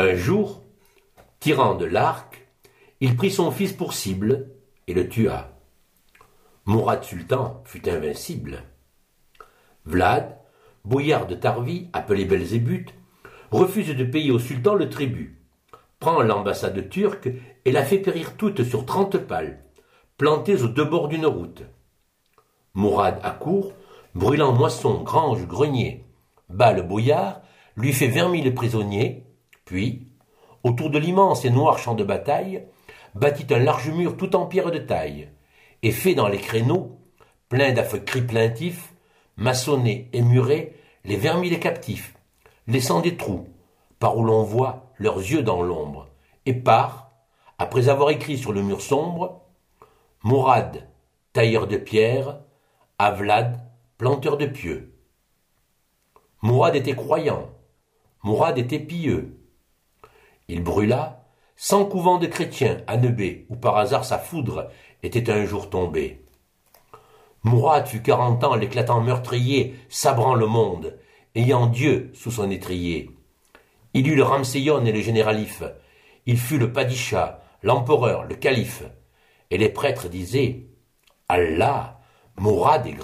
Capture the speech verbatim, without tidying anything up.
Un jour, tirant de l'arc, il prit son fils pour cible et le tua. Mourad Sultan fut invincible. Vlad, boyard de Tarvi, appelé Belzébuth, refuse de payer au sultan le tribut, prend l'ambassade turque et la fait périr toute sur trente pales, plantées aux deux bords d'une route. Mourad accourt, brûlant moissons, granges, greniers, bat le boyard, lui fait vingt mille prisonniers, puis, autour de l'immense et noir champ de bataille, bâtit un large mur tout en pierre de taille, et fait dans les créneaux, plein d'affreux cris plaintifs, maçonnés et murés, les vingt mille captifs, laissant des trous, par où l'on voit leurs yeux dans l'ombre, et part, après avoir écrit sur le mur sombre, Mourad, tailleur de pierre, à Vlad, planteur de pieux. Mourad était croyant, Mourad était pieux. Il brûla cent couvents de chrétiens à Nebé, où par hasard sa foudre était un jour tombée. Mourad fut quarante ans l'éclatant meurtrier, sabrant le monde, ayant Dieu sous son étrier. Il eut le Ramseyon et le généralif, il fut le Padisha, l'empereur, le calife, et les prêtres disaient « Allah, Mourad est grand ».